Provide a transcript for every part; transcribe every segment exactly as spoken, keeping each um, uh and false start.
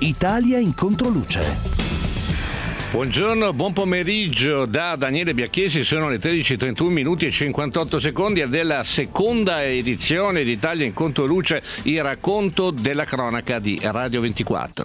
Italia in controluce. Buongiorno, buon pomeriggio da Daniele Biacchesi, sono le tredici e trentuno minuti e cinquantotto secondi della seconda edizione di Italia in Controluce, il racconto della cronaca di Radio ventiquattro.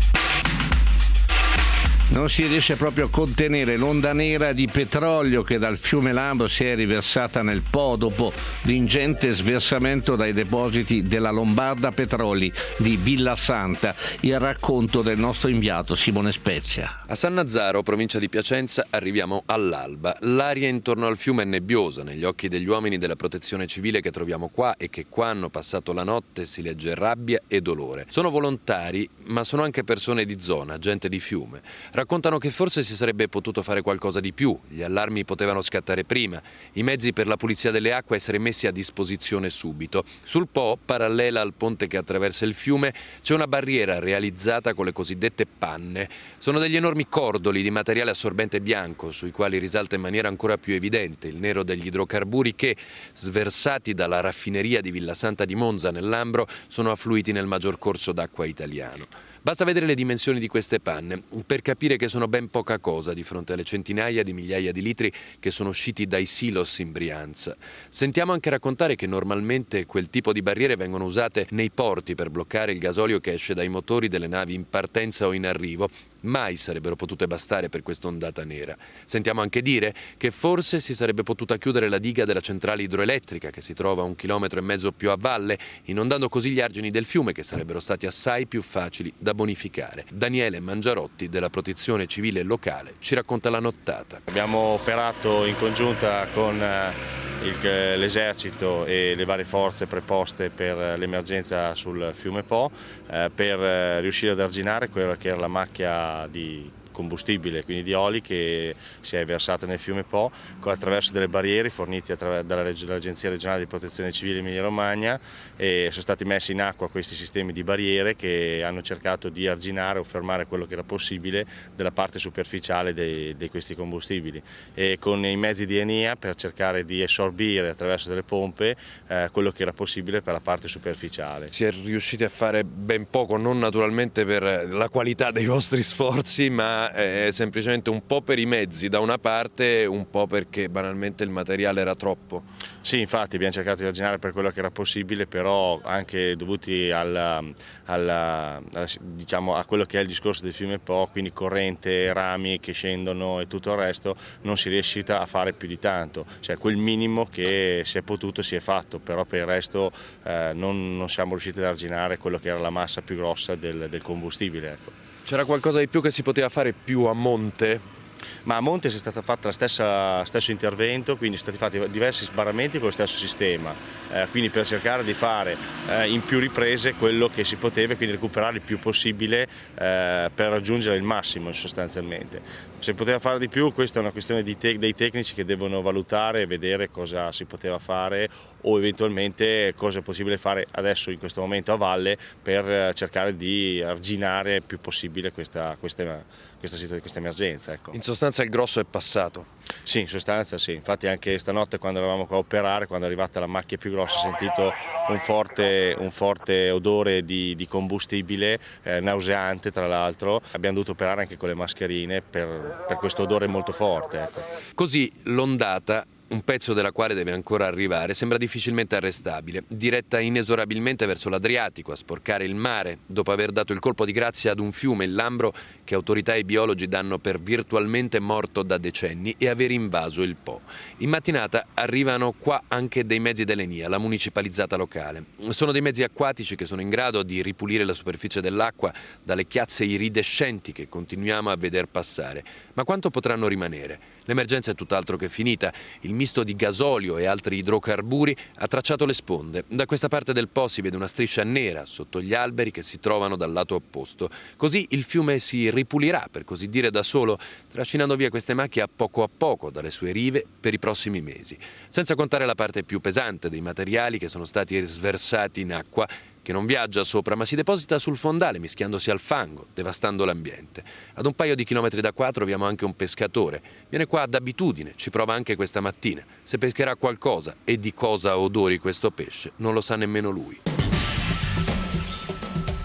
Non si riesce proprio a contenere l'onda nera di petrolio che dal fiume Lambro si è riversata nel Po dopo l'ingente sversamento dai depositi della Lombarda Petroli di Villasanta. Il racconto del nostro inviato Simone Spezia. A Sannazzaro, provincia di Piacenza, arriviamo all'alba. L'aria intorno al fiume è nebbiosa. Negli occhi degli uomini della protezione civile che troviamo qua e che qua hanno passato la notte si legge rabbia e dolore. Sono volontari, ma sono anche persone di zona, gente di fiume. Raccontano che forse si sarebbe potuto fare qualcosa di più, gli allarmi potevano scattare prima, i mezzi per la pulizia delle acque essere messi a disposizione subito. Sul Po, parallela al ponte che attraversa il fiume, c'è una barriera realizzata con le cosiddette panne. Sono degli enormi cordoli di materiale assorbente bianco, sui quali risalta in maniera ancora più evidente il nero degli idrocarburi che, sversati dalla raffineria di Villasanta di Monza nel Lambro, sono affluiti nel maggior corso d'acqua italiano. Basta vedere le dimensioni di queste panne per capire che sono ben poca cosa di fronte alle centinaia di migliaia di litri che sono usciti dai silos in Brianza. Sentiamo anche raccontare che normalmente quel tipo di barriere vengono usate nei porti per bloccare il gasolio che esce dai motori delle navi in partenza o in arrivo. Mai sarebbero potute bastare per quest'ondata nera. Sentiamo anche dire che forse si sarebbe potuta chiudere la diga della centrale idroelettrica che si trova a un chilometro e mezzo più a valle, inondando così gli argini del fiume che sarebbero stati assai più facili da bonificare. Daniele Mangiarotti della Protezione Civile locale ci racconta la nottata. Abbiamo operato in congiunta con il, l'esercito e le varie forze preposte per l'emergenza sul fiume Po eh, per riuscire ad arginare quella che era la macchia di combustibile, quindi di oli, che si è versata nel fiume Po attraverso delle barriere fornite dall'Agenzia regionale di protezione civile Emilia Romagna, e sono stati messi in acqua questi sistemi di barriere che hanno cercato di arginare o fermare quello che era possibile della parte superficiale di questi combustibili, e con i mezzi di ENIA per cercare di assorbire attraverso delle pompe eh, quello che era possibile per la parte superficiale. Si è riusciti a fare ben poco, non naturalmente per la qualità dei vostri sforzi, ma è semplicemente un po' per i mezzi da una parte, un po' perché banalmente il materiale era troppo. Sì, infatti abbiamo cercato di arginare per quello che era possibile, però anche dovuti alla, alla, alla, diciamo, a quello che è il discorso del fiume Po, quindi corrente, rami che scendono e tutto il resto, non si è riuscita a fare più di tanto, cioè quel minimo che si è potuto si è fatto, però per il resto eh, non, non siamo riusciti ad arginare quello che era la massa più grossa del, del combustibile. Ecco. C'era qualcosa di più che si poteva fare più a monte? Ma a monte è stato fatto lo stesso intervento, quindi sono stati fatti diversi sbarramenti con lo stesso sistema, eh, quindi per cercare di fare eh, in più riprese quello che si poteva, quindi recuperare il più possibile eh, per raggiungere il massimo sostanzialmente. Se poteva fare di più, questa è una questione di te- dei tecnici che devono valutare e vedere cosa si poteva fare o eventualmente cosa è possibile fare adesso in questo momento a valle per cercare di arginare il più possibile questa, questa, questa, questa emergenza. Ecco. In sostanza il grosso è passato? Sì, in sostanza sì, infatti anche stanotte quando eravamo qua a operare, quando è arrivata la macchia più grossa, ho sentito un forte, un forte odore di, di combustibile, eh, nauseante tra l'altro. Abbiamo dovuto operare anche con le mascherine per, per questo odore molto forte. Ecco. Così l'ondata, un pezzo della quale deve ancora arrivare, sembra difficilmente arrestabile, diretta inesorabilmente verso l'Adriatico, a sporcare il mare, dopo aver dato il colpo di grazia ad un fiume, il Lambro, che autorità e biologi danno per virtualmente morto da decenni, e aver invaso il Po. In mattinata arrivano qua anche dei mezzi dell'ENIA, la municipalizzata locale. Sono dei mezzi acquatici che sono in grado di ripulire la superficie dell'acqua dalle chiazze iridescenti che continuiamo a veder passare. Ma quanto potranno rimanere? L'emergenza è tutt'altro che finita. Il misto di gasolio e altri idrocarburi ha tracciato le sponde. Da questa parte del Po si vede una striscia nera sotto gli alberi che si trovano dal lato opposto. Così il fiume si ripulirà, per così dire da solo, trascinando via queste macchie a poco a poco dalle sue rive per i prossimi mesi. Senza contare la parte più pesante dei materiali che sono stati sversati in acqua, che non viaggia sopra ma si deposita sul fondale mischiandosi al fango, devastando l'ambiente. Ad un paio di chilometri da qua troviamo anche un pescatore. Viene qua d'abitudine, ci prova anche questa mattina. Se pescherà qualcosa e di cosa odori questo pesce non lo sa nemmeno lui.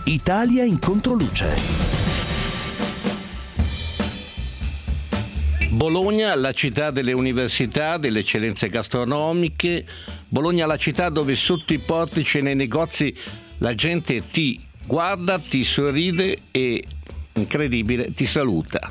Italia in controluce. Bologna, la città delle università, delle eccellenze gastronomiche. Bologna, la città dove sotto i portici e nei negozi la gente ti guarda, ti sorride e, incredibile, ti saluta.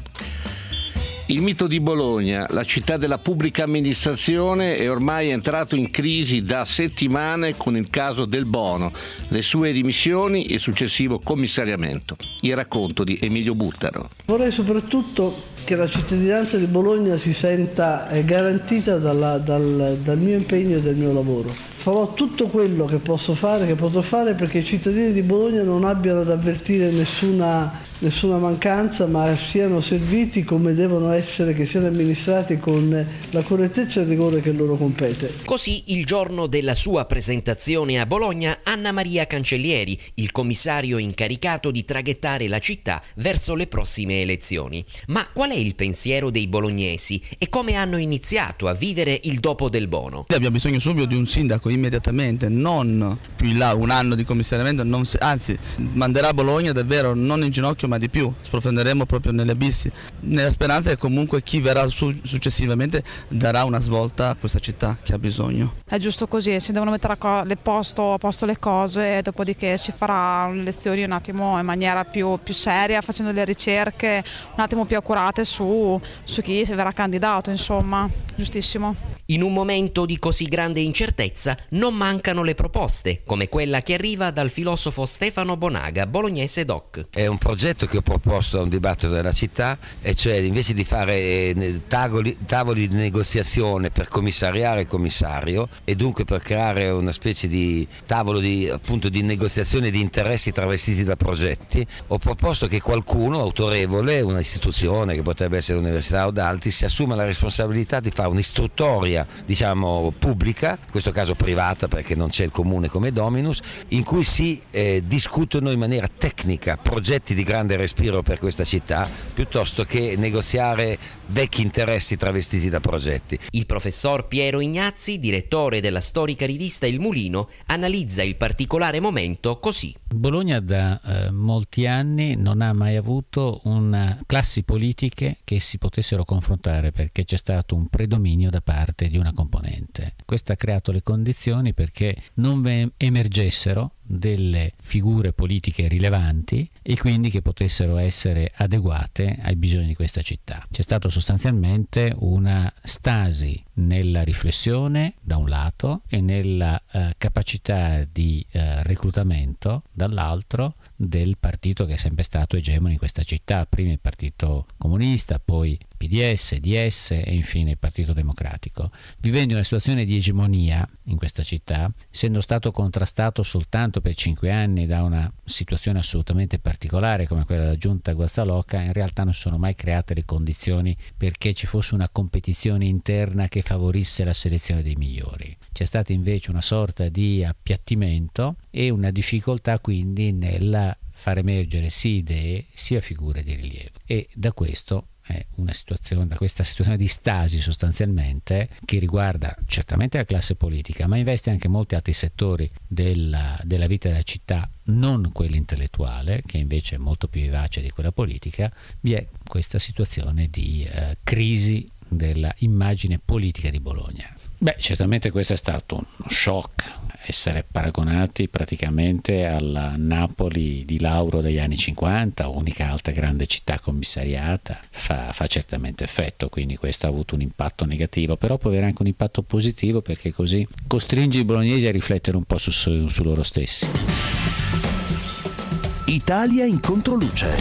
Il mito di Bologna, la città della pubblica amministrazione, è ormai entrato in crisi da settimane con il caso Del Bono, le sue dimissioni e il successivo commissariamento. Il racconto di Emilio Buttaro. Vorrei soprattutto che la cittadinanza di Bologna si senta garantita dalla, dal, dal mio impegno e dal mio lavoro. Farò tutto quello che posso fare, che potrò fare, perché i cittadini di Bologna non abbiano ad avvertire nessuna, nessuna mancanza, ma siano serviti come devono essere, che siano amministrati con la correttezza e il rigore che loro compete. Così, il giorno della sua presentazione a Bologna, Anna Maria Cancellieri, il commissario incaricato di traghettare la città verso le prossime elezioni. Ma qual è il pensiero dei bolognesi e come hanno iniziato a vivere il dopo Del Bono? Abbiamo bisogno subito di un sindaco immediatamente, non più in là un anno di commissariamento, non se, anzi manderà Bologna davvero non in ginocchio ma di più, sprofonderemo proprio nelle abissi, nella speranza che comunque chi verrà su, successivamente darà una svolta a questa città che ha bisogno. È giusto così, si devono mettere a, co- le posto, a posto le cose e dopodiché si farà le elezioni un attimo in maniera più, più seria, facendo le ricerche un attimo più accurate su, su chi verrà candidato, insomma, giustissimo. In un momento di così grande incertezza non mancano le proposte, come quella che arriva dal filosofo Stefano Bonaga, bolognese doc. È un progetto che ho proposto a un dibattito della città, e cioè invece di fare tavoli, tavoli di negoziazione per commissariare il commissario e dunque per creare una specie di tavolo di, appunto, di negoziazione di interessi travestiti da progetti, ho proposto che qualcuno autorevole, una istituzione che potrebbe essere l'università o d'altri, si assuma la responsabilità di fare un'istruttoria diciamo pubblica, in questo caso privata perché non c'è il comune come dominus, in cui si eh, discutono in maniera tecnica progetti di grande respiro per questa città piuttosto che negoziare vecchi interessi travestiti da progetti. Il professor Piero Ignazzi, direttore della storica rivista Il Mulino, analizza il particolare momento così. Bologna da eh, molti anni non ha mai avuto una classi politiche che si potessero confrontare, perché c'è stato un predominio da parte di una componente. Questo ha creato le condizioni perché non emergessero delle figure politiche rilevanti e quindi che potessero essere adeguate ai bisogni di questa città. C'è stato sostanzialmente una stasi nella riflessione da un lato e nella eh, capacità di eh, reclutamento dall'altro del partito che è sempre stato egemone in questa città, prima il Partito Comunista, poi P D S, D S e infine il Partito Democratico, vivendo una situazione di egemonia in questa città, essendo stato contrastato soltanto per cinque anni da una situazione assolutamente particolare come quella della giunta Guazzaloca. In realtà non sono mai create le condizioni perché ci fosse una competizione interna che favorisse la selezione dei migliori. C'è stata invece una sorta di appiattimento e una difficoltà quindi nel far emergere sia idee sia figure di rilievo, e da questo è una situazione, da questa situazione di stasi sostanzialmente, che riguarda certamente la classe politica ma investe anche molti altri settori della, della vita della città, non quella intellettuale che invece è molto più vivace di quella politica. Vi è questa situazione di eh, crisi della immagine politica di Bologna. Beh, certamente questo è stato uno shock, essere paragonati praticamente alla Napoli di Lauro degli anni cinquanta, unica altra grande città commissariata, fa, fa certamente effetto, quindi questo ha avuto un impatto negativo, però può avere anche un impatto positivo perché così costringe i bolognesi a riflettere un po' su, su, su loro stessi. Italia in controluce.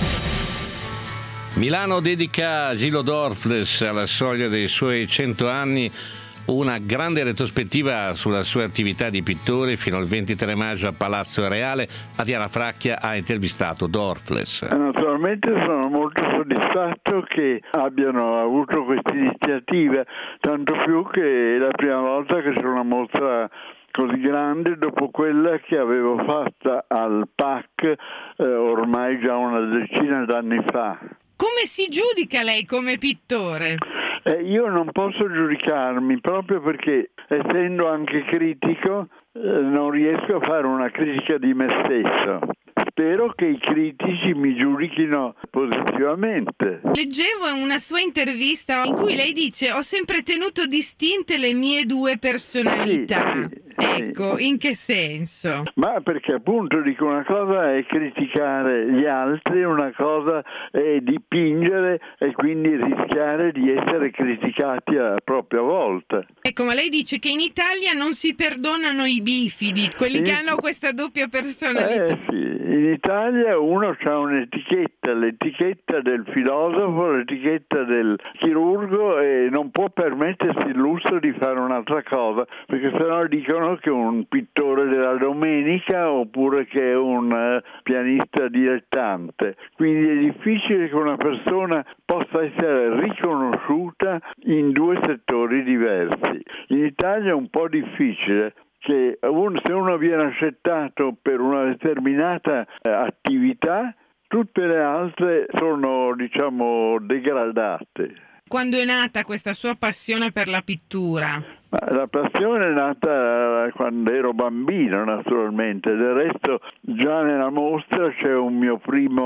Milano dedica a Gillo Dorfles, alla soglia dei suoi cento anni, una grande retrospettiva sulla sua attività di pittore. Fino al ventitré maggio a Palazzo Reale. Adriana Fracchia ha intervistato Dorfles. Naturalmente sono molto soddisfatto che abbiano avuto questa iniziativa, tanto più che è la prima volta che c'è una mostra così grande dopo quella che avevo fatta al P A C eh, ormai già una decina d'anni fa. Come si giudica lei come pittore? Eh, io non posso giudicarmi proprio perché, essendo anche critico, eh, non riesco a fare una critica di me stesso. spero che i critici mi giudichino positivamente. Leggevo una sua intervista in cui lei dice: ho sempre tenuto distinte le mie due personalità. Sì, sì, ecco, sì. In che senso? Ma perché appunto dico, una cosa è criticare gli altri, una cosa è dipingere e quindi rischiare di essere criticati a propria volta. Ecco, ma lei dice che in Italia non si perdonano i bifidi, quelli in che hanno questa doppia personalità. Eh sì, in Italia uno ha un'etichetta, l'etichetta del filosofo, l'etichetta del chirurgo, e non può permettersi il lusso di fare un'altra cosa, perché sennò dicono che è un pittore della domenica oppure che è un uh, pianista dilettante. Quindi è difficile che una persona possa essere riconosciuta in due settori diversi. In Italia è un po' difficile, che un, se uno viene accettato per una determinata eh, attività, tutte le altre sono, diciamo, degradate. Quando è nata questa sua passione per la pittura? Ma la passione è nata quando ero bambino, naturalmente. Del resto già nella mostra c'è un mio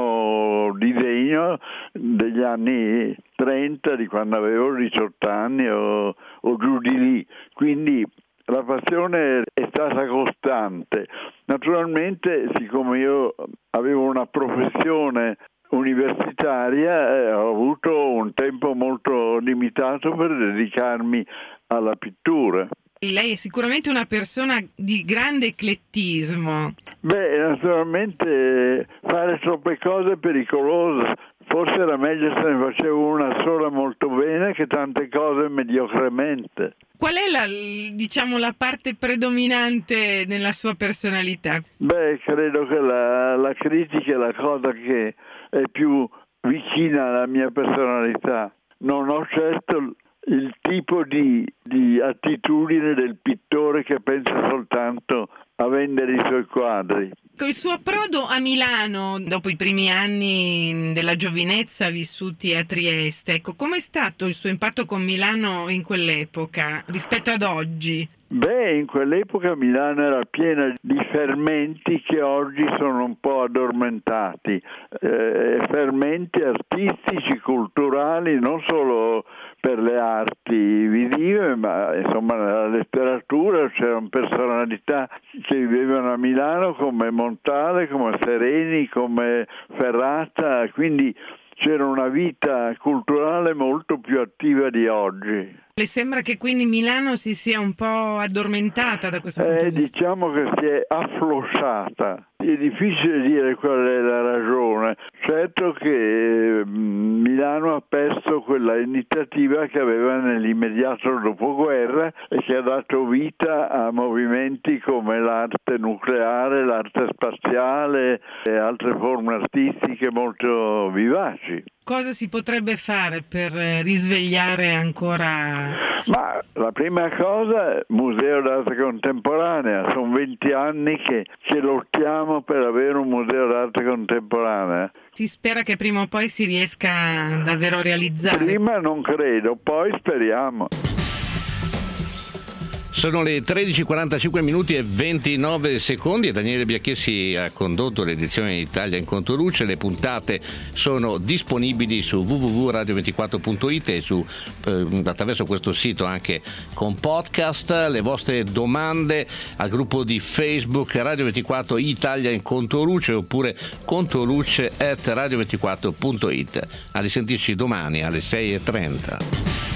primo disegno degli anni trenta, di quando avevo diciotto anni o, o giù di lì. Quindi la passione è stata costante. Naturalmente, siccome io avevo una professione universitaria, eh, ho avuto un tempo molto limitato per dedicarmi alla pittura. Lei è sicuramente una persona di grande eclettismo. Beh, naturalmente fare troppe cose è pericoloso. Forse era meglio se ne facevo una sola molto bene che tante cose mediocremente. Qual è la, diciamo, la parte predominante nella sua personalità? Beh, credo che la, la critica è la cosa che è più vicina alla mia personalità. Non ho certo il tipo di, di attitudine del pittore che pensa soltanto a vendere i suoi quadri. Con il suo approdo a Milano, dopo i primi anni della giovinezza vissuti a Trieste, ecco, com'è stato il suo impatto con Milano in quell'epoca rispetto ad oggi? Beh, in quell'epoca Milano era piena di fermenti che oggi sono un po' addormentati, eh, fermenti artistici, culturali, non solo per le arti visive, ma insomma nella letteratura c'erano personalità che vivevano a Milano come Montale, come Sereni, come Ferrata, quindi c'era una vita culturale molto più attiva di oggi. Le sembra che quindi Milano si sia un po' addormentata da questo punto eh, di vista? Diciamo che si è afflosciata. È difficile dire qual è la ragione. Certo che Milano ha perso quella iniziativa che aveva nell'immediato dopoguerra e che ha dato vita a movimenti come l'arte nucleare, l'arte spaziale e altre forme artistiche molto vivaci. Cosa si potrebbe fare per risvegliare ancora? Ma la prima cosa, Museo d'arte contemporanea, sono venti anni che, che lottiamo per avere un museo d'arte contemporanea. Si spera che prima o poi si riesca davvero a realizzare? Prima non credo, poi speriamo. Sono le tredici e quarantacinque minuti e ventinove secondi e Daniele Biacchessi ha condotto l'edizione di Italia in Controluce. Le puntate sono disponibili su w w w punto radio ventiquattro punto it e su, eh, attraverso questo sito anche con podcast. Le vostre domande al gruppo di Facebook Radio ventiquattro Italia in Controluce oppure controluce at radio ventiquattro punto it. A risentirci domani alle sei e trenta.